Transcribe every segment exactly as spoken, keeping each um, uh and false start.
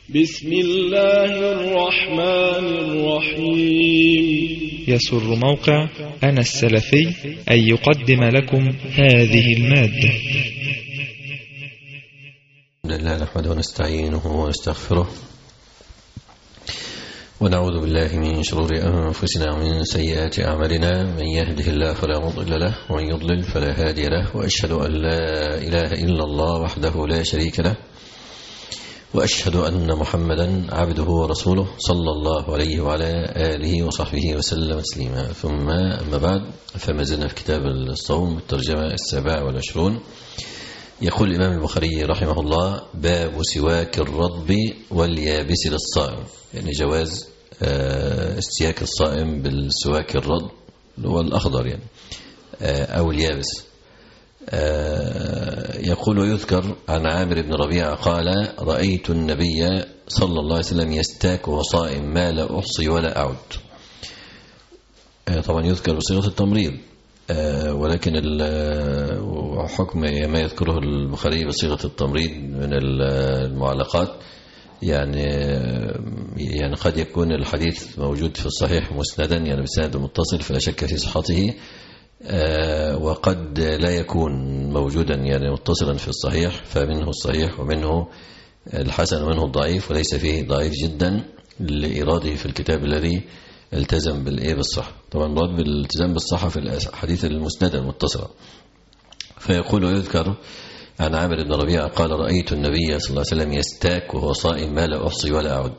بسم الله الرحمن الرحيم. يسر موقع أنا السلفي أن يقدم لكم هذه المادة. الحمد لله نحمده ونستعينه ونستغفره ونعوذ بالله من شرور أنفسنا ومن سيئات أعمالنا، من يهده الله فلا مضل له ومن يضلل فلا هادي له، وأشهد أن لا إله إلا الله وحده لا شريك له، وأشهد أن محمدا عبده ورسوله صلى الله عليه وعلى آله وصحبه وسلم تسليما. ثم أما بعد، فما زلنا في كتاب الصوم الترجمة السابعة والعشرون. يقول الإمام البخاري رحمه الله: باب سواك الرطب واليابس للصائم، يعني جواز استياك الصائم بالسواك الرطب والأخضر يعني أو اليابس. يقول: ويذكر عن عامر بن ربيعة قال: رأيت النبي صلى الله عليه وسلم يستاك وهو صائم ما لا أحصي ولا أعد. طبعا يذكر بصيغة التمريض، ولكن حكم ما يذكره البخاري بصيغة التمريض من المعلقات، يعني يعني قد يكون الحديث موجود في الصحيح مسندا، يعني بسند متصل فلا شك في صحته، وقد لا يكون موجودا يعني متصلا في الصحيح، فمنه الصحيح ومنه الحسن ومنه الضعيف، وليس فيه ضعيف جدا لإراده في الكتاب الذي التزم بالإيه بالصحة. طبعا مراد بالالتزام بالصحة في الحديث المسند المتصلة. فيقول: ويذكر عن عامر بن ربيعة قال: رأيت النبي صلى الله عليه وسلم يستاك وهو صائم ما لا أحصي ولا أعد.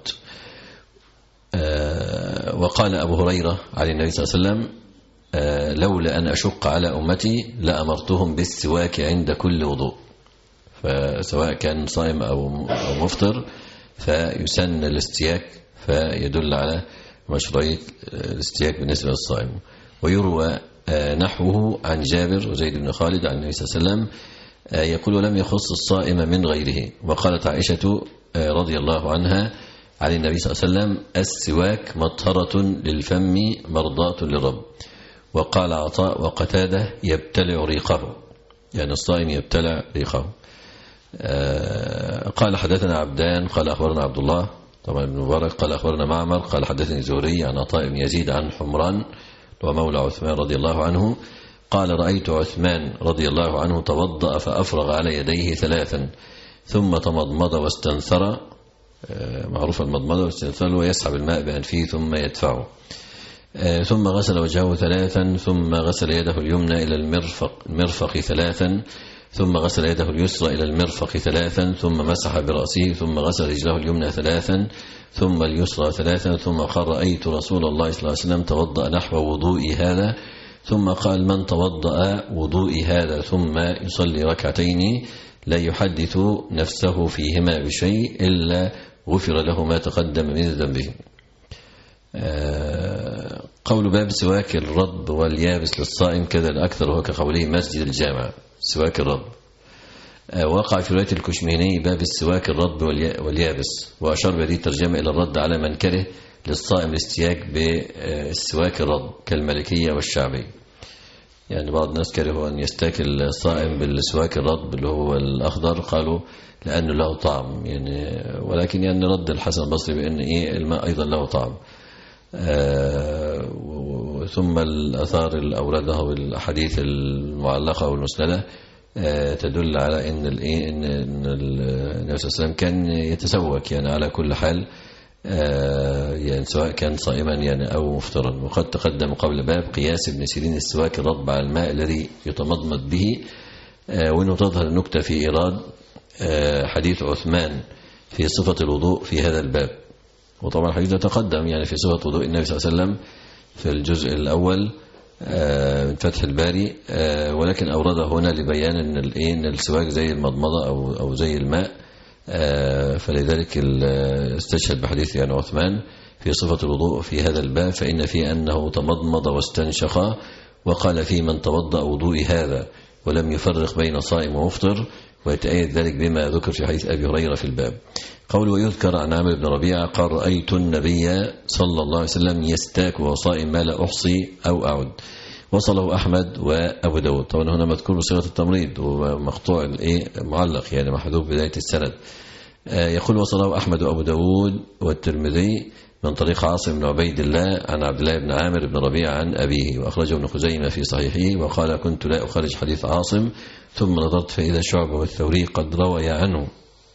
وقال أبو هريرة عن النبي صلى الله عليه وسلم: لولا أن أشق على أمتي لأمرتهم بالسواك عند كل وضوء. فسواء كان صائم أو مفطر فيسن الاستياك، فيدل على مشروعية الاستياك بالنسبة للصائم. ويروى نحوه عن جابر وزيد بن خالد عن النبي صلى الله عليه وسلم يقول: لم يخص الصائم من غيره. وقالت عائشة رضي الله عنها عن النبي صلى الله عليه وسلم: السواك مطهرة للفم مرضاة للرب. وقال عطاء وقتادة: يبتلع ريقه، يعني الصائم يبتلع ريقه. قال: حدثنا عبدان قال أخبرنا عبد الله طبعا ابن مبارك قال أخبرنا معمر قال حدثني زهري عن عطاء بن يزيد عن حمران ومولى عثمان رضي الله عنه قال: رأيت عثمان رضي الله عنه توضأ فأفرغ على يديه ثلاثا ثم تمضمض واستنثر. معروف المضمضة والاستنثار، ويسحب الماء بأنفه ثم يدفعه. ثم غسل وجهه ثلاثا ثم غسل يده اليمنى إلى المرفق, المرفق ثلاثا ثم غسل يده اليسرى إلى المرفق ثلاثا ثم مسح برأسه ثم غسل رجله اليمنى ثلاثا ثم اليسرى ثلاثا ثم قال: رأيت رسول الله صلى الله عليه وسلم توضأ نحو وضوئي هذا. ثم قال: من توضأ وضوئي هذا ثم يصلي ركعتين لا يحدث نفسه فيهما بشيء إلا غفر له ما تقدم من ذنبه. قول باب سواك الرطب واليابس للصائم كذا الأكثر، وهو كقوله مسجد الجامع سواك الرطب. وقع في رواية الكشميني باب السواك الرطب واليابس، وأشار بهذه الترجمة إلى الرد على من كره للصائم الاستياك بالسواك الرطب كالمالكية والشعبي. يعني بعض الناس كرهوا أن يستاك الصائم بالسواك الرطب اللي هو الأخضر، قالوا لأنه له طعم يعني، ولكن يعني رد الحسن البصري بأن إيه الماء أيضا له طعم. آه ثم الأثار اللي أوردها والأحاديث المعلقة والمسندة آه تدل على أن الإيه إن النبي صلى الله عليه وسلم كان يتسوك يعني على كل حال، آه يعني سواء كان صائما يعني أو مفطرا. وقد تقدم قبل باب قياس ابن سيرين السواك الرطب على الماء الذي يتمضمض به، آه وإنه تظهر النكتة في إيراد آه حديث عثمان في صفة الوضوء في هذا الباب. وطبعا الحديث تقدم يعني في صفة وضوء النبي صلى الله عليه وسلم في الجزء الأول من فتح الباري، ولكن أورده هنا لبيان أن السواك زي المضمضة أو أو زي الماء، فلذلك استشهد بحديث يعني عثمان في صفة الوضوء في هذا الباب، فإن فيه أنه تمضمض واستنشق، وقال فيه: من توضأ وضوء هذا ولم يفرق بين صائم ومفطر. ويتأيد ذلك بما ذكر في حديث أبي هريرة في الباب. قوله: ويذكر عن عامر بن ربيعة قال: رأيت النبي صلى الله عليه وسلم يستاك وهو صائم ما لا أحصي أو أعد. وصله أحمد وأبو داود. طبعا هنا مذكور بصيغة التمريض ومقطوع الإيه معلق يعني محذوف بداية السند. يقول وصله أحمد وأبو داود والترمذي من طريق عاصم بن عبيد الله عن عبد الله بن عامر بن ربيعة عن أبيه، وأخرجه ابن خزيمة في صحيحه، وقال كنت لا أخرج حديث عاصم ثم نظرت فإذا شعبة والثوري قد روي عنه،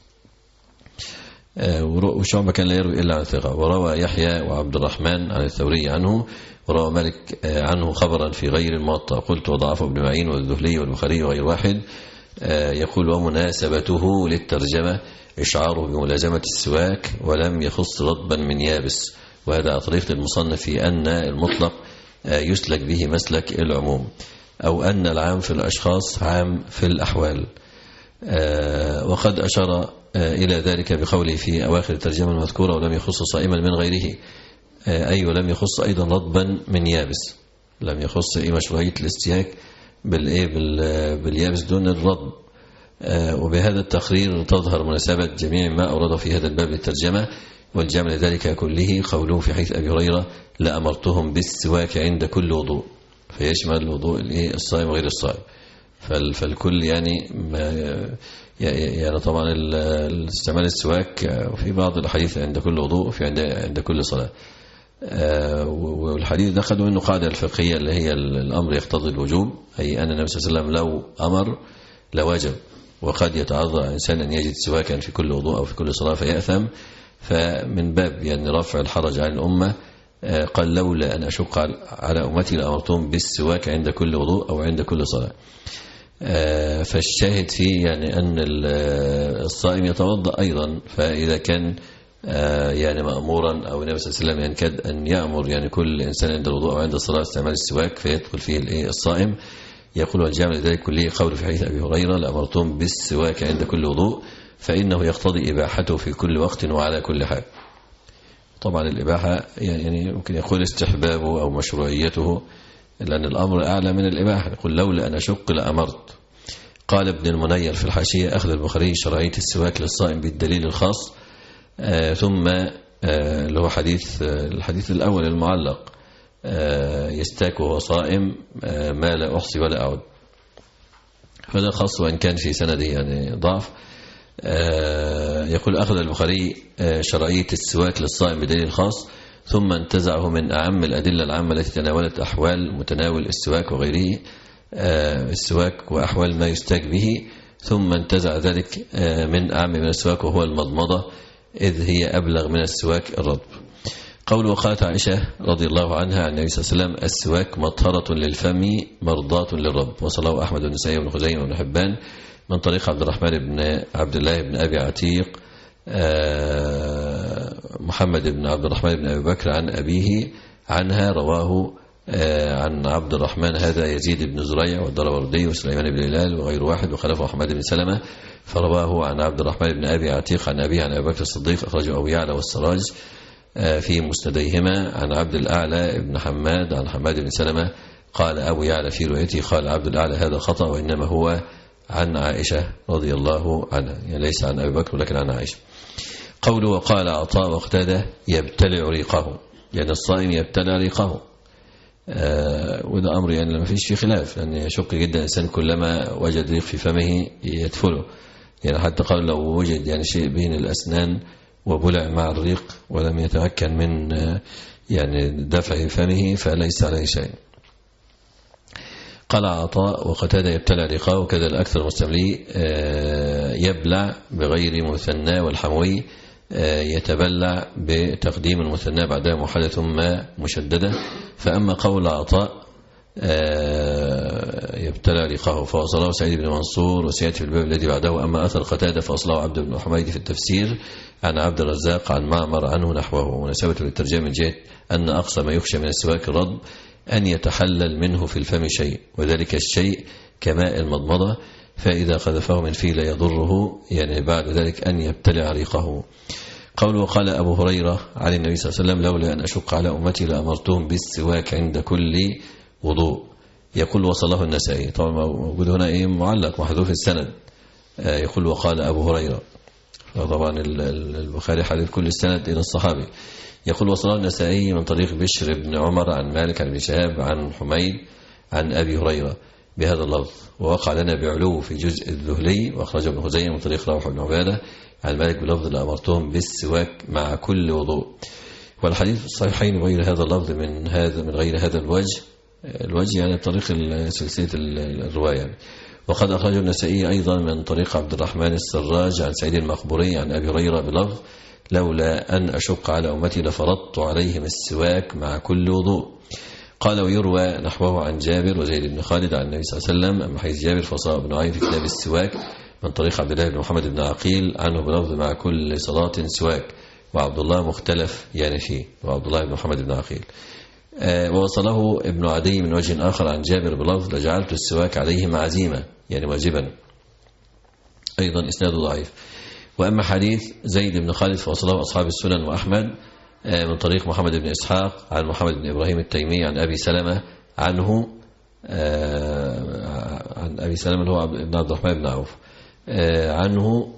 وشعبة كان لا يروي إلا عن ثقة، وروى يحيى وعبد الرحمن عن الثوري عنه، وروى مالك عنه خبرا في غير الموطأ. قلت وضعفه ابن معين والذهلي والبخاري وغير واحد. يقول ومناسبته للترجمة إشعاره بملازمة السواك ولم يخص رطبا من يابس، وهذا طريق المصنف في أن المطلق يسلك به مسلك العموم، أو أن العام في الأشخاص عام في الأحوال. وقد أشار إلى ذلك بقوله في أواخر الترجمة المذكورة ولم يخص صائما من غيره، أي ولم يخص أيضا رطبا من يابس، لم يخص إيه مشروعية الاستياك باليابس دون الرطب. وبهذا التقرير تظهر مناسبة جميع ما أورده في هذا الباب للترجمة، والجمع لذلك كله قوله في حديث أبي هريرة لأمرتهم بالسواك عند كل وضوء، فيشمل وضوء الصائم وغير الصائم، فالكل يعني ما يعني طبعا استعمال السواك في بعض الحديث عند كل وضوء وفي عند عند كل صلاة. والحديث ده خدوا منه قاعدة الفقهية اللي هي الأمر يقتضي الوجوب، أي أن النبي صلى الله عليه وسلم لو أمر لوجب، وقد يتعذر الإنسان أن يجد سواكا في كل وضوء أو في كل صلاة فيأثم، فمن باب يعني رفع الحرج عن الأمة قال لولا أن أشق على أمتي لأمرتهم بالسواك عند كل وضوء أو عند كل صلاة. فالشاهد فيه يعني أن الصائم يتوضأ أيضا، فإذا كان يعني مأمورا أو النبي صلى الله عليه وسلم ينكد أن يأمر يعني كل إنسان عند الوضوء أو عند الصلاة استعمال السواك فيدخل فيه الصائم. يقول والجامع لذلك كله قول في حديث أبي هريرة لأمرتهم بالسواك عند كل وضوء، فإنه يقتضي إباحته في كل وقت وعلى كل حال. طبعا الإباحة يعني ممكن يقول استحبابه أو مشروعيته، لأن الأمر أعلى من الإباحة. يقول لولا أن أشق لأمرت. قال ابن المنير في الحاشية أخذ البخاري شرعية السواك للصائم بالدليل الخاص، آه ثم آه اللي هو حديث آه الحديث الأول المعلق آه يستاك وهو صائم آه ما لا أحصي ولا أعد، هذا خاص وإن كان في سنده يعني ضعف. آه يقول أخذ البخاري آه شرعية السواك للصائم بدليل الخاص، ثم انتزعه من أعم الأدلة العامة التي تناولت أحوال متناول السواك وغيره آه السواك وأحوال ما يستاك به، ثم انتزع ذلك آه من أعم من السواك وهو المضمضة، إذ هي أبلغ من السواك الرطب. قول وقالت عائشة رضي الله عنها عن النبي صلى الله عليه وسلم السواك مطهرة للفم مرضاة للرب، وصله أحمد والنسائي وابن خزيمة وابن حبان من طريق عبد الرحمن بن عبد الله بن أبي عتيق محمد بن عبد الرحمن بن أبي بكر عن أبيه عنها، رواه عن عبد الرحمن هذا يزيد بن زريع والدراوردي وسليمان بن هلال وغير واحد، وخلفه أحمد بن سلمة، فرواه عن عبد الرحمن بن أبي عتيق عن أبيه عن أبي بكر الصديق، أخرجه أبو يعلى والسراج في مسنديهما عن عبد الأعلى بن حماد عن حماد بن سلمة. قال أبو يعلى في روايته قال عبد الأعلى هذا خطأ، وإنما هو عن عائشة رضي الله عنها، يعني ليس عن أبي بكر ولكن عن عائشة. قوله وقال عطاء واقتدى يبتلع ريقه، يعني الصائم يبتلع ريقه، آه وده أمر يعني ما فيش فيه خلاف، لأن يعني يشق جدا الإنسان كلما وجد ريق في فمه يدفله، يعني حتى قال لو وجد يعني شيء بين الأسنان وبلع مع الريق ولم يتمكن من آه يعني دفع فمه فليس عليه شيء. قال عطاء وقتادة يبتلع ريقه، وكذا الأكثر المستملي آه يبلع بغير مثنى، والحموي يتبلع بتقديم المثنى بعدها موحدة ثم مشددة. فأما قول عطاء يبتلع ريقه فوصله سعيد بن منصور وسيأتي في الباب الذي بعده. أما أثر قتادة فأصله عبد بن حميد في التفسير عن عبد الرزاق عن معمر عنه نحوه، ونسبة للترجمة من جهة أن أقصى ما يخشى من السواك الرطب أن يتحلل منه في الفم شيء، وذلك الشيء كماء المضمضة، فإذا قذفه من فيه لا يضره، يعني بعد ذلك أن يبتلع ريقه. قول وقال أبو هريرة عن النبي صلى الله عليه وسلم لولا أن أشق على أمتي لأمرتهم بالسواك عند كل وضوء. يقول وصله النسائي، طبعا موجود هنا إيه معلق محذوف السند، يقول وقال أبو هريرة، طبعا البخاري حديث كل السند إلى الصحابي. يقول وصله النسائي من طريق بشر بن عمر عن مالك عن ابن شهاب عن حميد عن أبي هريرة. بهذا اللفظ. ووقع لنا بعلو في جزء الذهلي، وأخرجه ابن خزيمة من طريق روح بن عبادة عن مالك بلفظ لأمرتهم بالسواك مع كل وضوء. والحديث الصحيحين وغير هذا اللفظ من هذا من غير هذا الوجه، الوجه يعني طريق سلسلة الرواية. وقد أخرجه النسائي أيضا من طريق عبد الرحمن السراج عن سعيد المقبوري عن أبي هريرة بلفظ لولا أن أشق على أمتي لفرضت عليهم السواك مع كل وضوء. قال ويروى نحوه عن جابر وزيد بن خالد عن النبي صلى الله عليه وسلم. أما حديث جابر فصاء ابن عين في كتاب السواك من طريق عبد الله بن محمد بن عقيل عنه بلفظ مع كل صلاة سواك، وعبد الله مختلف يعني فيه، وعبد الله بن محمد بن عقيل. آه ووصله ابن عدي من وجه آخر عن جابر بلفظ لجعلت السواك عليهم عزيمة يعني واجبا، أيضا إسناد ضعيف. وأما حديث زيد بن خالد فوصله أصحاب السنن وأحمد آه من طريق محمد بن إسحاق عن محمد بن إبراهيم التيمي عن أبي سلمة عنه آه عن أبي سلمة اللي هو ابن عبد الرحمن بن عوف آه عنه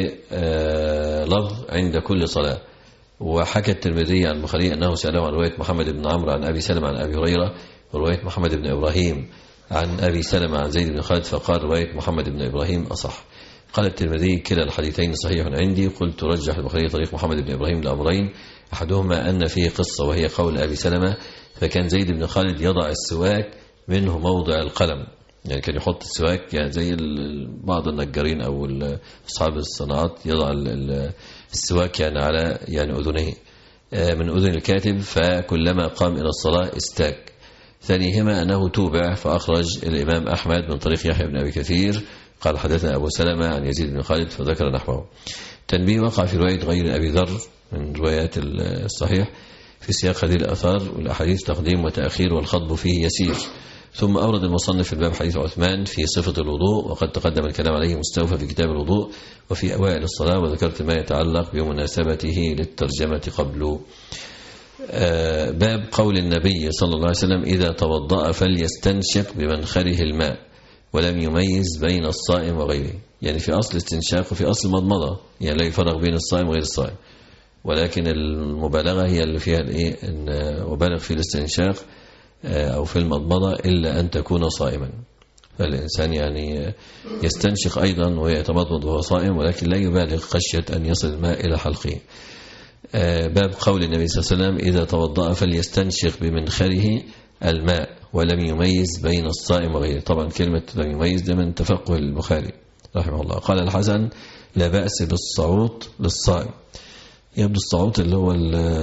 بلفظ عند كل صلاة. وحكى الترمذي عن البخاري أنه سأله عن رواية محمد بن عمرو عن أبي سلمة عن أبي هريرة، ورواية محمد بن إبراهيم عن أبي سلمة عن زيد بن خالد، فقال رواية محمد بن إبراهيم أصح. قال الترمذي كلا الحديثين صحيح عندي. قلت رجح البخاري طريق محمد بن إبراهيم لأمرين، أحدهما أن فيه قصة وهي قول أبي سلمة فكان زيد بن خالد يضع السواك منه موضع القلم، يعني كان يحط السواك يعني زي بعض النجارين أو أصحاب الصناعات يضع السواك يعني على يعني أذنه من أذن الكاتب، فكلما قام إلى الصلاة استاك. ثانيهما أنه توبع، فأخرج الإمام أحمد من طريق يحيى بن أبي كثير قال حدثنا أبو سلمة عن يزيد بن خالد فذكر نحوه. تنبيه وقع في رواية غير أبي ذر من روايات الصحيح في سياق هذه الأثار والأحاديث تقديم وتأخير والخطب فيه يسير. ثم أورد المصنف في الباب حديث عثمان في صفة الوضوء، وقد تقدم الكلام عليه مستوفى في كتاب الوضوء وفي أوائل الصلاة، وذكرت ما يتعلق بمناسبته للترجمة قبله. آه باب قول النبي صلى الله عليه وسلم إذا توضأ فليستنشق بمنخره الماء ولم يميز بين الصائم وغيره، يعني في أصل استنشاق وفي أصل مضمضة، يعني لا يفرق بين الصائم وغير الصائم، ولكن المبالغة هي اللي فيها الإيه إن وبالغ في الاستنشاق أو في المضمضة إلا أن تكون صائما. فالإنسان يعني يستنشق أيضا ويتمضمض وهو صائم، ولكن لا يبالغ خشية أن يصل الماء إلى حلقه. باب قول النبي صلى الله عليه وسلم إذا توضأ فليستنشق بمنخره الماء ولم يميز بين الصائم وغيره. طبعا كلمة لم يميز ده من تفقه البخاري رحمه الله. قال الحسن لا بأس بالصعوط للصائم، يبدو الصعوط اللي هو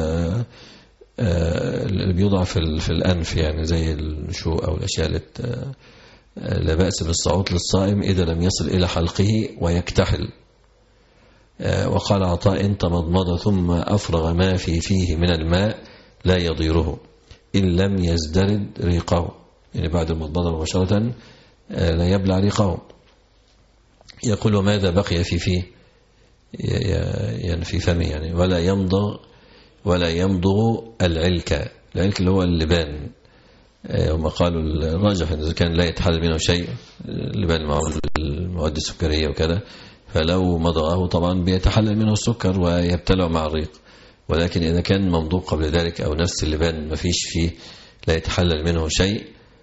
اللي بيوضع في في الأنف يعني زي الشو أو الأشياء اللي لا بأس بالصعوط للصائم إذا لم يصل إلى حلقه ويكتحل. وقال عطاء تمضمض ثم أفرغ ما في فيه من الماء لا يضيره إن لم يزدرد ريقه، يعني بعد المضمضة مباشرة لا يبلع ريقه. يقول وماذا بقي في فيه يعني في فمه يعني ولا يمضغ ولا يمضغ العلك، العلك اللي هو اللبان. هم قالوا الراجح إذا كان لا يتحلل منه شيء، اللبان معه المواد السكرية وكذا، فلو مضغه طبعا بيتحلل منه السكر ويبتلع مع الريق، ولكن إذا كان ممضوغ قبل ذلك أو نفس اللبان ما فيش فيه لا يتحلل منه شيء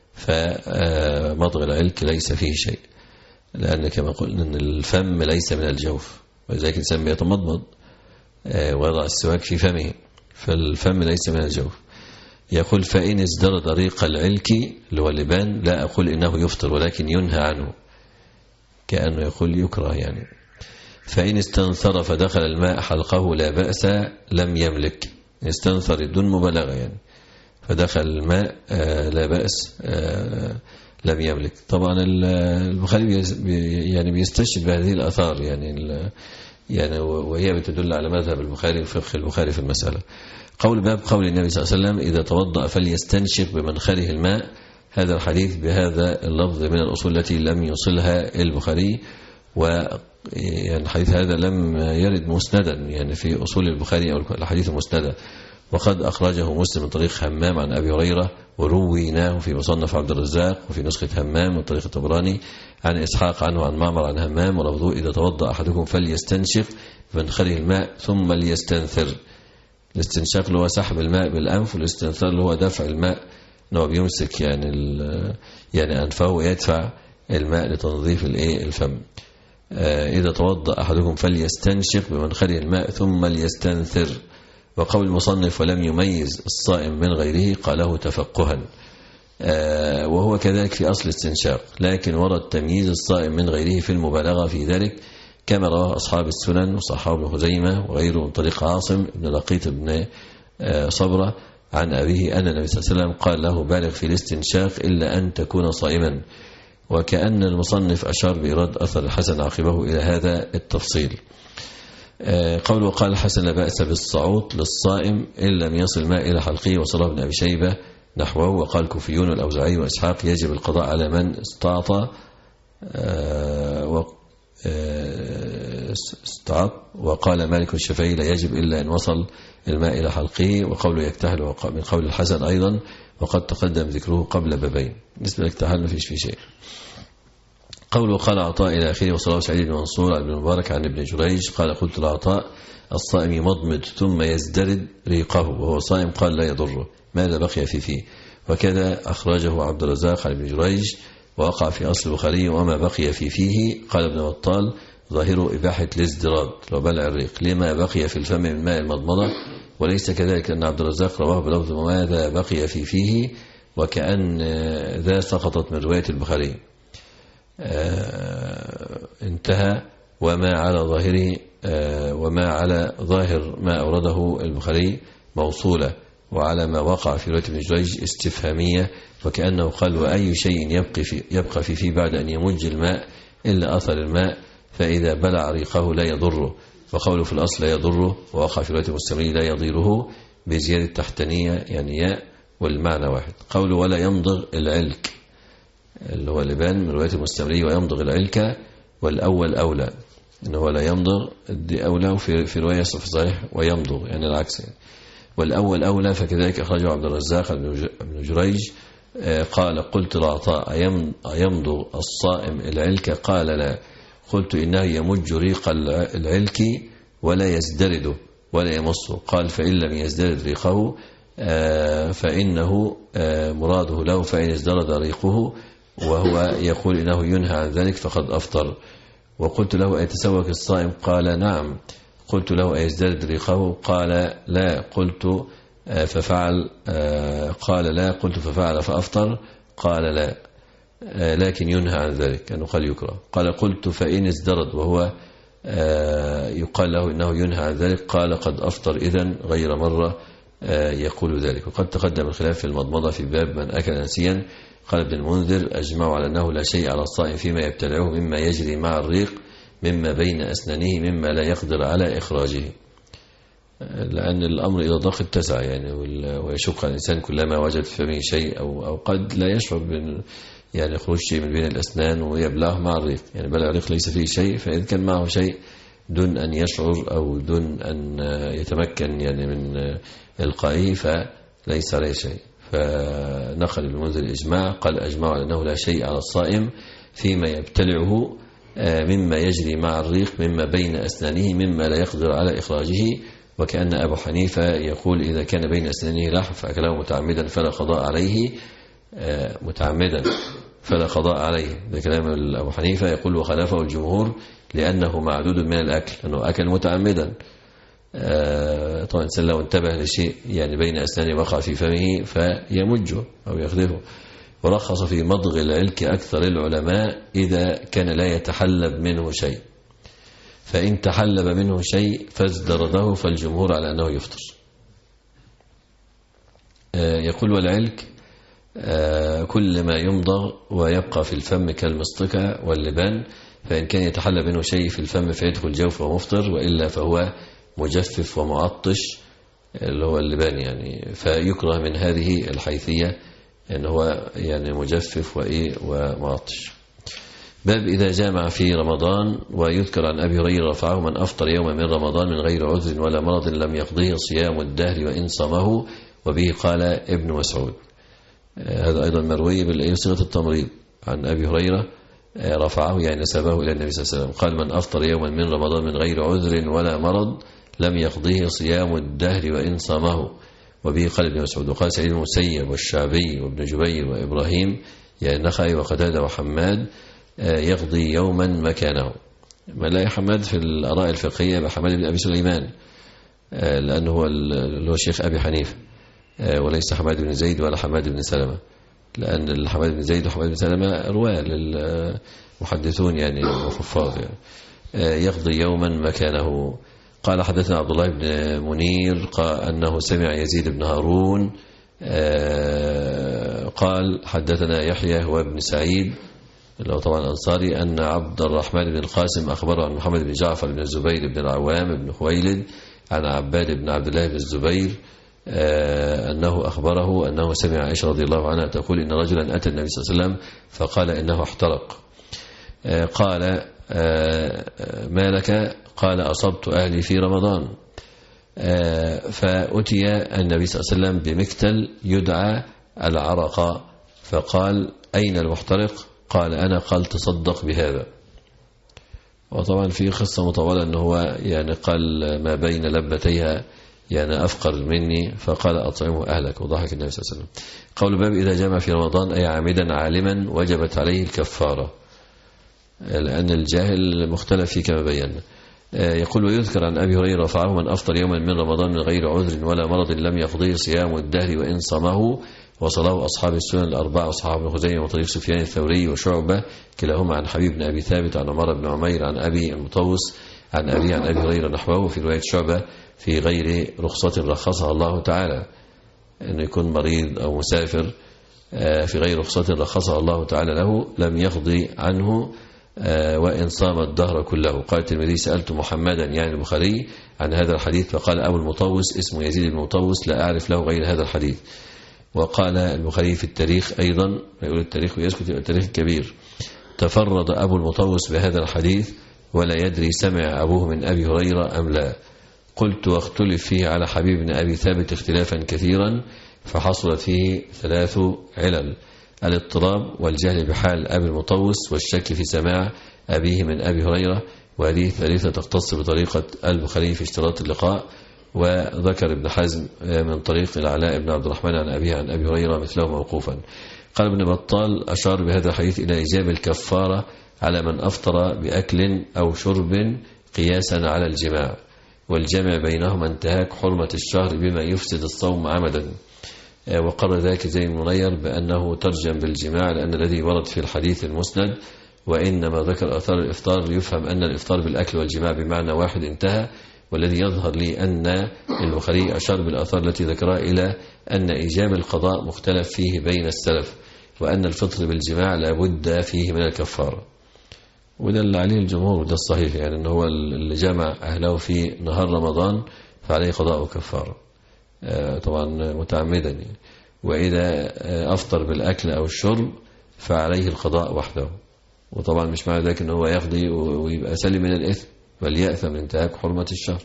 فمضغ العلك ليس فيه شيء، لأن كما قلنا أن الفم ليس من الجوف، ولذلك الإنسان بيتمضمض ويضع السواك في فمه، فالفم ليس من الجوف. يقول فإن ازدرد ريق العلك اللي هو اللبان لا أقول إنه يفطر ولكن ينهى عنه، كأنه يقول يكره يعني. فإن استنثر فدخل الماء حلقه لا بأس لم يملك، استنثر بدون مبالغة يعني فدخل الماء لا بأس لم يملك. طبعا البخاري يعني بيستشهد بهذه الآثار يعني يعني وهي بتدل على مذهب البخاري وفقه البخاري في المسألة. قول باب قول النبي صلى الله عليه وسلم إذا توضأ فليستنشق بمنخره الماء، هذا الحديث بهذا اللفظ من الأصول التي لم يوصلها البخاري، ويعني الحديث هذا لم يرد مسندا يعني في أصول البخاري أو الحديث المسندة، وقد أخرجه مسلم من طريق همام عن أبي هريرة ورويناه في مصنف عبد الرزاق وفي نسخة همام من طريق الطبراني عن إسحاق عنه عن معمر عن همام ولفظه إذا توضأ أحدكم فليستنشق بمنخره الماء ثم ليستنثر. الاستنشاق اللي هو سحب الماء بالأنف، والاستنثار اللي هو دفع الماء أنه بيمسك يعني يعني أنفه ويدفع الماء لتنظيف الإيه الفم. إذا توضأ أحدكم فليستنشق بمنخره الماء ثم ليستنثر. وقول المصنف ولم يميز الصائم من غيره قاله تفقها، وهو كذلك في أصل استنشاق، لكن ورد تمييز الصائم من غيره في المبالغة في ذلك كما رواه أصحاب السنن وصححه ابن خزيمة وغيره من طريق عاصم بن لقيط بن صبرة عن أبيه أن النبي صلى الله عليه وسلم قال له بالغ في الاستنشاق إلا أن تكون صائما. وكأن المصنف أشار بإيراد أثر الحسن عقبه إلى هذا التفصيل. قول وقال الحسن لا بأس بالصعود للصائم إن لم يصل ماء إلى حلقه، وصله ابن أبي شيبة نحوه. وقال كوفيون والأوزاعي وإسحاق يجب القضاء على من استعطى استعط. وقال مالك والشافعي لا يجب إلا أن وصل الماء إلى حلقه. وقوله يكتحل من قول الحسن أيضا، وقد تقدم ذكره قبل بابين. بالنسبة للكتحل ما فيش فيه شيء. قوله قال عطاء إلى آخره. وصلاه سعيد بن منصور عن ابن المبارك عن ابن جريج قال قلت لعطاء الصائم يمضمض ثم يزدرد ريقه وهو صائم قال لا يضره، ماذا بقي في فيه؟ وكذا أخرجه عبد الرزاق عن ابن جريج ووقع في أصل البخاري وما بقي في فيه. قال ابن بطال ظاهره إباحة الازدراد وبلع الريق لما بقي في الفم من ماء المضمضة، وليس كذلك أن عبد الرزاق رواه بلفظ ماذا بقي في فيه، وكأن ذا سقطت من رواية البخاري. آه انتهى. وما على ظاهره آه وما على ظاهر ما أورده البخاري موصولة، وعلى ما وقع في رواية ابن جريج استفهامية، وكأنه قال وأي شيء يبقى في يبقى في فيه بعد أن يمج الماء إلا أثر الماء فإذا بلع ريقه لا يضره. وقوله في الأصل لا يضره ووقع في رواية المستمري لا يضيره بزيادة تحتانية يعني ياء والمعنى واحد. قوله ولا يمضغ العلك اللي هو لبان من رواية المستمري ويمضغ العلكة، والأول أولى إنه ولا يمضغ دي أولى، وفي في رواية صحيح ويمضغ يعني العكس يعني. والأول أولى فكذلك أخرجه عبد الرزاق بن جريج قال قلت لعطاء أيمضغ الصائم العلكة قال لا، قلت إنه يمج ريق العلك ولا يزدرد ولا يمصه، قال فإن لم يزدرد ريقه فإنه مراده له، فإن ازدرد ريقه وهو يقول إنه ينهى عن ذلك فقد أفطر. وقلت له أيتسوك الصائم قال نعم، قلت له أيزدرد ريقه قال لا، قلت ففعل قال لا، قلت ففعل فأفطر قال لا، لكن ينهى عن ذلك أنه قال يكره. قال قلت فإن ازدرد وهو يقال له إنه ينهى عن ذلك قال قد أفطر إذن غير مرة يقول ذلك. وقد تقدم الخلاف في المضمضة في باب من أكل نسيا. قال ابن المنذر أجمعوا على أنه لا شيء على الصائم فيما يبتلعه مما يجري مع الريق مما بين أسنانه مما لا يقدر على إخراجه، لأن الأمر إذا ضاق اتسع يعني، ويشق على الإنسان كلما وجد في فمه شيء أو, أو قد لا يشعر بأن يعني خروج شيء من بين الأسنان ويبلعه مع الريق، يعني بلع الريق ليس فيه شيء، فإذا كان معه شيء دون أن يشعر أو دون أن يتمكن يعني من إلقائه فليس عليه شيء. فنقل ابن المنذر الإجماع قال أجمعوا على أنه لا شيء على الصائم فيما يبتلعه مما يجري مع الريق مما بين أسنانه مما لا يقدر على إخراجه. وكأن أبو حنيفة يقول إذا كان بين أسنانه لحم فأكله متعمدا فلا قضاء عليه، متعمدا فلا قضاء عليه، ده كلام أبو حنيفة. يقول وخلافه الجمهور لأنه معدود من الأكل، أنه أكل متعمدا. طبعا الإنسان لو انتبه لشيء يعني بين أسنانه وقع في فمه فيمجه أو يخذفه. ورخص في مضغ العلك أكثر العلماء إذا كان لا يتحلب منه شيء، فإن تحلب منه شيء فازدرده فالجمهور على أنه يفطر. يقول والعلك كل ما يمضغ ويبقى في الفم كالمستكة واللبان، فإن كان يتحلب منه شيء في الفم فيدخل جوف ومفطر، وإلا فهو مجفف ومعطش اللي هو اللبان يعني، فيكره من هذه الحيثية أنه هو يعني مجفف وإيه ومعطش. باب إذا جامع في رمضان. ويذكر عن أبي هريرة رفعه من أفطر يوم من رمضان من غير عذر ولا مرض لم يقضيه صيام الدهر وإن صامه، وبه قال ابن مسعود. هذا أيضا مروي بصيغة التمريض عن أبي هريرة رفعه يعني نسبه إلى النبي صلى الله عليه وسلم قال من أفطر يوما من رمضان من غير عذر ولا مرض لم يقضيه صيام الدهر وإن صامه، وبه قال ابن مسعود. وقال سعيد بن المسيب والشعبي وابن جبير وإبراهيم يعني النخعي وقتادة وحماد يقضي يوما مكانه. ما لا حماد في الآراء الفقهية بحماد بن أبي سليمان لأنه هو اللي هو شيخ أبي حنيفة، وليس حماد بن زيد ولا حماد بن سلمة، لأن حماد بن زيد وحماد بن سلمة رواة للمحدثون يعني وحفاظ يعني. يقضي يوما مكانه. قال حدثنا عبد الله بن منير قال أنه سمع يزيد بن هارون قال حدثنا يحيى هو ابن سعيد اللي هو طبعا أنصاري أن عبد الرحمن بن القاسم أخبره عن محمد بن جعفر بن الزبير بن العوام بن خويلد عن عباد بن عبد الله بن الزبير أنه أخبره أنه سمع عائشة رضي الله عنها تقول إن رجلا أتى النبي صلى الله عليه وسلم فقال إنه احترق. قال ما لك؟ قال أصبت أهلي في رمضان. فأتي النبي صلى الله عليه وسلم بمكتل يدعى العرق فقال أين المحترق؟ قال أنا. قال تصدق بهذا. وطبعا في قصة مطولة أنه هو يعني قال ما بين لبتيها يعني أفقر مني فقال أطعمه أهلك. وضحك النبي صلى الله عليه وسلم. قول باب إذا جمع في رمضان أي عامدا عالما وجبت عليه الكفارة، لأن الجاهل مختلف فيه كما بينا. يقول ويذكر عن أبي هريرة رفعه من أفطر يوما من رمضان من غير عذر ولا مرض لم يقضيه صيام الدهر وإن صامه. وصلاه أصحاب السنن الأربعة وصحاب ابن خزيمة وطريق سفيان الثوري وشعبة كلاهما عن حبيب بن أبي ثابت عن عمر بن عمير عن أبي المطوس عن أبي عن أبي هريرة نحوه في رواية شعبة في غير رخصة رخصها الله تعالى، أنه يكون مريض أو مسافر في غير رخصة رخصها الله تعالى له لم يقضي عنه وإن صام الدهر كله. قال الترمذي سألت محمدا يعني البخاري عن هذا الحديث فقال أبو المطوس اسمه يزيد بن المطوس لا أعرف له غير هذا الحديث. وقال البخاري في التاريخ أيضا يقول التاريخ ويسكت التاريخ الكبير تفرد أبو المطوس بهذا الحديث ولا يدري سمع أبوه من أبي هريرة أم لا. قلت واختلف فيه على حبيب بن أبي ثابت اختلافا كثيرا فحصلت فيه ثلاث علل: الاضطراب والجهل بحال أبي المطوس والشك في سماع أبيه من أبي هريرة، وهذه الثالثة تختص بطريقة البخاري في اشتراط اللقاء. وذكر ابن حزم من طريق العلاء بن عبد الرحمن عن أبيه عن أبي هريرة مثله موقوفا. قال ابن بطال أشار بهذا الحديث إلى إيجاب الكفارة على من أفطر بأكل أو شرب قياسا على الجماع، والجمع بينهما انتهاك حرمة الشهر بما يفسد الصوم عمدا. وقرر ذلك زي المنير بأنه ترجم بالجماع لأن الذي ورد في الحديث المسند وإنما ذكر أثار الإفطار ليفهم أن الإفطار بالأكل والجماع بمعنى واحد انتهى. والذي يظهر لي أن البخاري أشار بالآثار التي ذكرها إلى أن إيجاب القضاء مختلف فيه بين السلف، وأن الفطر بالجماع لابد فيه من الكفارة. وده اللي عليه الجمهور وده الصحيح، يعني أنه هو اللي جمع أهله في نهار رمضان فعليه قضاء وكفارة طبعا متعمدا يعني. وإذا أفطر بالأكل أو الشرب فعليه القضاء وحده. وطبعا مش معنى ذلك أنه هو يقضي ويبقى سلم من الإثم بل يأثم من انتهاك حرمة الشهر.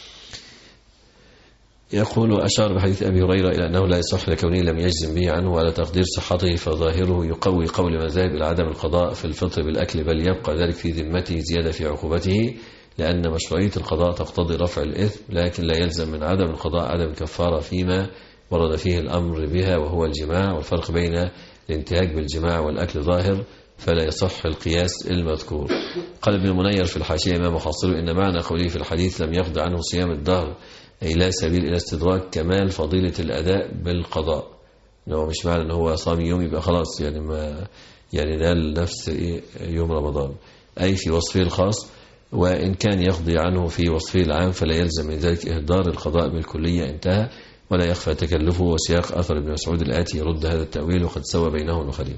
يقول أشار بحديث أبي هريرة إلى أنه لا يصح لكونه لم يجزم به عنه وعلى تقدير صحته فظاهره يقوي قول من ذهب إلى عدم القضاء في الفطر بالأكل بل يبقى ذلك في ذمته زيادة في عقوبته، لأن مشروعية القضاء تقتضي رفع الإثم، لكن لا يلزم من عدم القضاء عدم الكفارة فيما ورد فيه الأمر بها وهو الجماع. والفرق بين الانتهاك بالجماع والأكل ظاهر فلا يصح القياس المذكور. قال ابن المنير في الحاشية إمام حاصل إن معنى قوله في الحديث لم يقض عنه صيام الدهر أي لا سبيل إلى استدراك كمال فضيلة الأداء بالقضاء، إنه مش معنى أنه هو صام يوم يبقى خلاص يعني ما يعني نال نفس يوم رمضان، أي في وصفه الخاص. وإن كان يقضي عنه في وصفه العام فلا يلزم من ذلك إهدار القضاء بالكلية انتهى، ولا يخفى تكلفه. وسياق أثر ابن مسعود الآتي يرد هذا التأويل وقد سوى بينه البخاري.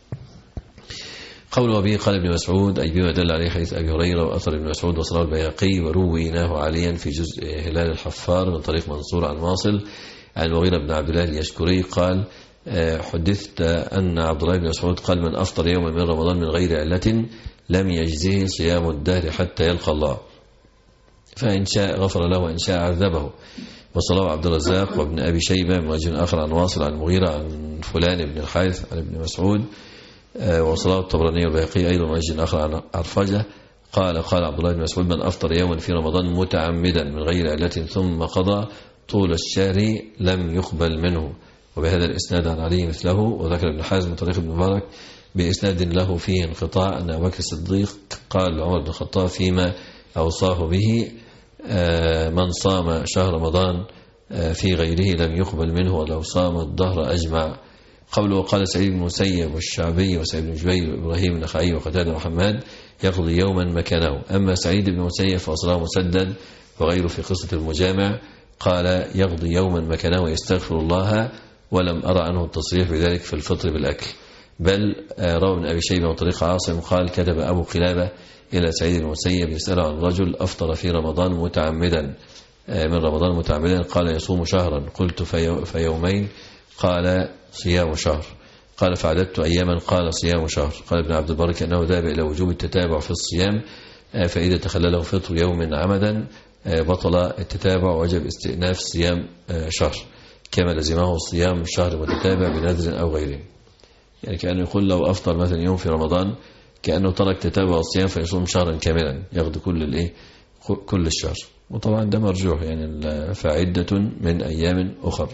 قوله به قال ابن مسعود أي بما دل عليه حديث أبي هريرة وأثر ابن مسعود وصله البيهقي ورويناه عاليا في جزء هلال الحفار من طريق منصور عن واصل عن المغيرة بن عبد الله اليشكري قال حدثت أن عبد الله بن مسعود قال من أفطر يوما من رمضان من غير علة لم يجزه صيام الدهر حتى يلقى الله، فإن شاء غفر له وإن شاء عذبه. وصلاه عبد الرزاق وابن أبي شيبة من وجه آخر عن واصل عن المغيرة عن فلان بن الحارث عن ابن مسعود. وصلاه الطبراني والبيهقي أيضا من وجه آخر عن عرفجة قال قال عبد الله بن مسعود من أفطر يوما في رمضان متعمدا من غير علة ثم قضى طول الشهر لم يقبل منه. وبهذا الإسناد عن علي مثله. وذكر ابن حازم من طريق ابن مبارك بإسناد له فيه انقطاع أن أبو بكر الصديق قال لعمر بن الخطاب فيما أوصاه به: من صام شهر رمضان في غيره لم يقبل منه ولو صام الدهر أجمع. قوله: وقال سعيد بن المسيب والشعبي وسعيد بن جبير وإبراهيم النخعي وقتادة وحماد يقضي يوما مكانه. أما سعيد بن المسيب فأصله مسدد وغيره في قصة المجامع قال يقضي يوما مكانه ويستغفر الله، ولم أرى عنه التصريح بذلك في الفطر بالأكل. بل روى ابن أبي شيبة من طريق عاصم قال: كتب أبو قلابة إلى سعيد بن المسيب يسأله عن رجل أفطر في رمضان متعمدا من رمضان متعمدا قال يصوم شهرا. قلت: في يومين؟ قال: صيام شهر. قال: فعددت أياما. قال: صيام شهر. قال ابن عبد البر كأنه ذهب إلى وجوب التتابع في الصيام، فإذا تخلله فطر يوم عمدا بطل التتابع وجب استئناف صيام شهر، كما لزمه صيام شهر متتابع بنذر أو غيره. يعني كأنه يقول لو أفطر مثلا يوم في رمضان كأنه ترك تتابع الصيام فيصوم شهرا كاملا، ياخذ كل الايه كل الشهر. وطبعا ده مرجوح، يعني فعدة من أيام أخر.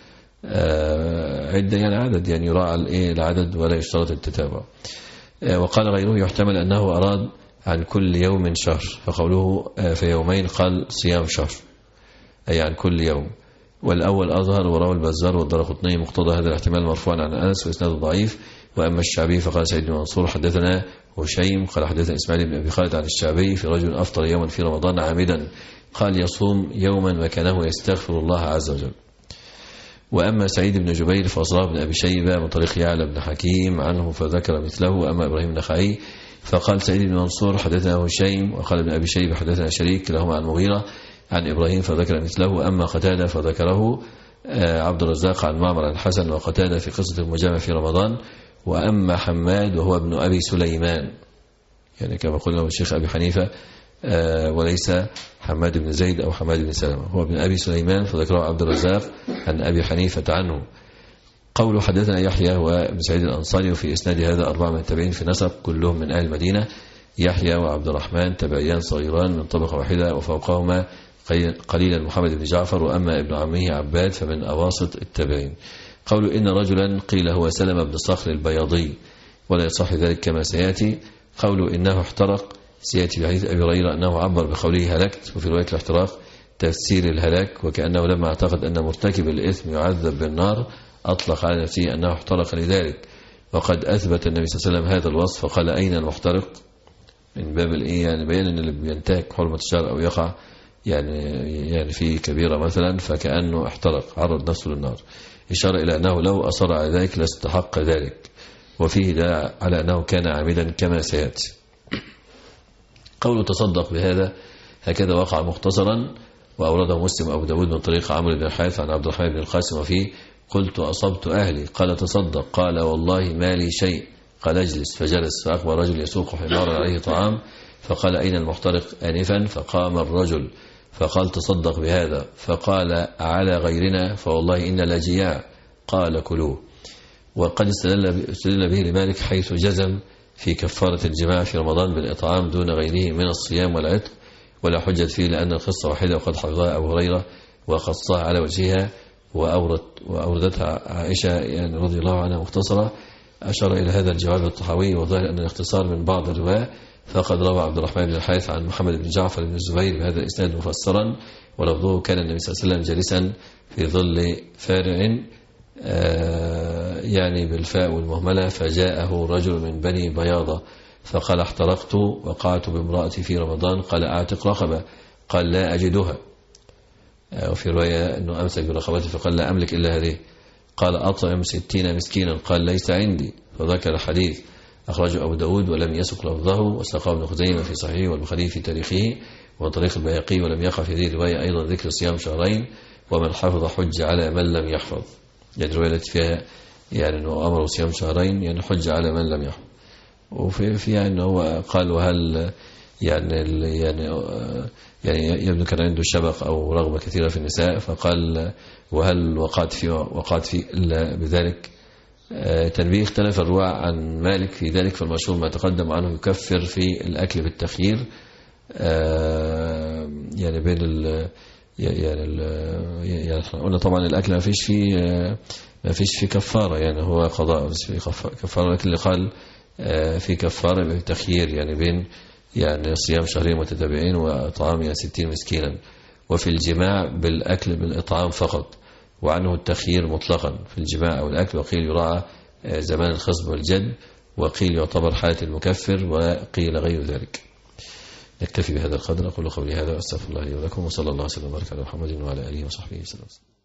عدة يعني عدد، يعني يراعى الايه العدد ولا يشترط التتابع. وقال غيره يحتمل أنه أراد عن كل يوم شهر، فقوله في يومين قال صيام شهر أي عن كل يوم. والأول أظهر، وروى البزار والدارقطني مقتضى هذا الاحتمال مرفوعا عن أنس وإسناده ضعيف. وأما الشعبي فقال سعيد بن منصور حدثنا هشيم قال حدثنا إسماعيل بن أبي خالد عن الشعبي في رجل أفطر يوما في رمضان عامدا قال يصوم يوما مكانه ويستغفر الله عز وجل. وأما سعيد بن جبير فأصراه بن أبي شيبة من طريق يعلى بن حكيم عنه فذكر مثله. وأما إبراهيم النخعي فقال سعيد بن منصور حدثنا هشيم، وقال ابن أبي شيبة حدثنا شريك كلاهما عن مغيرة عن إبراهيم فذكر مثله. أما قتادة فذكره عبد الرزاق عن معمر عن الحسن وقتادة في قصة المجامع في رمضان. وأما حماد وهو ابن أبي سليمان، يعني كما قلنا الشيخ أبي حنيفة وليس حماد بن زيد أو حماد بن سلمة، هو ابن أبي سليمان فذكره عبد الرزاق عن أبي حنيفة عنه. قوله حدثنا يحيى وابن سعيد الأنصاري، وفي إسناد هذا أربعة من التابعين في نسب كلهم من أهل المدينة. يحيى وعبد الرحمن تبعيان صغيران من طبقة واحدة، وفوقهما قليلا محمد بن جعفر. وأما ابن عمه عباد فمن أواسط التابعين. قوله إن رجلا قيل هو سلمة بن صخر البياضي ولا يصح ذلك كما سيأتي. قوله إنه احترق سيأتي بحديث أبي هريرة أنه عبر بقوله هلكت، وفي رواية الاحتراق تفسير الهلاك، وكأنه لما اعتقد أن مرتكب الإثم يعذب بالنار أطلق على نفسه أنه احترق لذلك. وقد أثبت النبي صلى الله عليه وسلم هذا الوصف فقال أين المحترق، من باب الإيه يعني بيان أن اللي بينتهك حرمة الشرع أو يقع يعني يعني في كبيرة مثلا فكأنه احترق عرض نفسه للنار، إشارة إلى أنه لو أصر على ذلك لاستحق ذلك، وفيه دلالة على أنه كان عامدا كما سيأتي. قوله تصدق بهذا هكذا وقع مختصرا، وأورده مسلم أبو داود من طريق عمرو بن الحارث عن عبد الرحمن بن القاسم وفيه قلت أصبت أهلي قال تصدق قال والله ما لي شيء قال اجلس فجلس. فأقبل رجل يسوق حمارا عليه طعام فقال أين المحترق آنفا؟ فقام الرجل فقال تصدق بهذا، فقال على غيرنا فوالله إن لجياع قال كلوه. وقد استدل به لمالك حيث جزم في كفارة الجماع في رمضان بالإطعام دون غيره من الصيام والعتق، ولا حجة فيه لأن القصة واحدة وقد حفظها أبو هريرة وقصها على وجهها وأورد وأوردتها عائشة يعني رضي الله عنها مختصرة. أشار إلى هذا الجواب الطحاوي، وظاهر أن الاختصار من بعض الرواة، فقد روى عبد الرحمن بن الحارث عن محمد بن جعفر بن الزبير بهذا الإسناد مفسرا، ولفظه كان النبي صلى الله عليه وسلم جالسا في ظل فارع يعني بالفاء والمهملة، فجاءه رجل من بني بياضة فقال احترقت وقعت بامرأتي في رمضان، قال اعتق رقبة قال لا أجدها، وفي رواية أنه أمسك برقبته فقال لا أملك إلا هذه، قال أطعم ستين مسكينا قال ليس عندي، فذكر حديث أخرجه أبو داود ولم يسق لفظه، وساقه ابن خزيمة في صحيحه والبخاري في تاريخه ومن طريق البيهقي، ولم يقع في هذه الرواية أيضا ذكر صيام شهرين ومن حفظ حج على من لم يحفظ، يعني الرواية التي فيها يعني أنه أمر صيام شهرين يعني حج على من لم يحفظ، وفي فيها أنه هو قال وهل يعني يعني يعني يبدو كان عنده شبق أو رغبة كثيرة في النساء، فقال وهل وقعت في وقعت في إلا بذلك. تنبيه اختلف الرواة عن مالك في ذلك، فالمشهور ما تقدم عنه يكفر في الأكل بالتخيير يعني بين يعني يعني قلنا طبعا الأكل ما فيش فيه ما فيش فيه كفارة، يعني هو قضاء بس فيه كفارة، لكن اللي قال في كفارة بتخيير يعني بين يعني صيام شهرين متتابعين وإطعام يعني ستين مسكينا. وفي الجماع بالأكل بالإطعام فقط، وعنه التخيير مطلقا في الجماع أو الأكل، وقيل يراعى زمان الخصب والجد، وقيل يعتبر حالة المكفر، وقيل غير ذلك. نكتفي بهذا القدر. أقول قولي هذا وأستغفر الله لي ولكم، وصلى الله وسلم وبارك على محمد وعلى آله وصحبه وسلم.